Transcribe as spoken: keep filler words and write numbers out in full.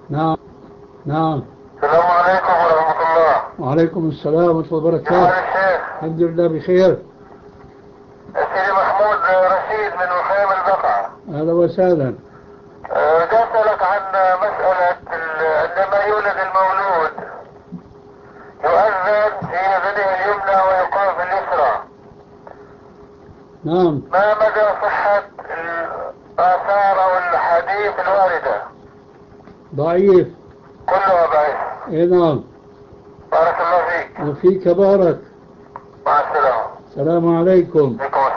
نعم نعم. السلام عليكم ورحمة الله. وعليكم السلام ورحمة الله كيف وبركاته. حال الشيخ؟ الحمد لله بخير. سيدي محمود رشيد من مخيم البقعة. أهلا وسهلا. أه، بدي أسألك عن مسألة ال- عندما يولد المولود يؤذن في يده اليمنى ويقام في اليسرى. نعم. ما مدى صحة الآثار أو الحديث الواردة؟ ضعيف. كلها ضعيف. اي نعم. بارك الله فيك. وفيك بارك. مع السلامة. السلام عليكم. عليكم السلام.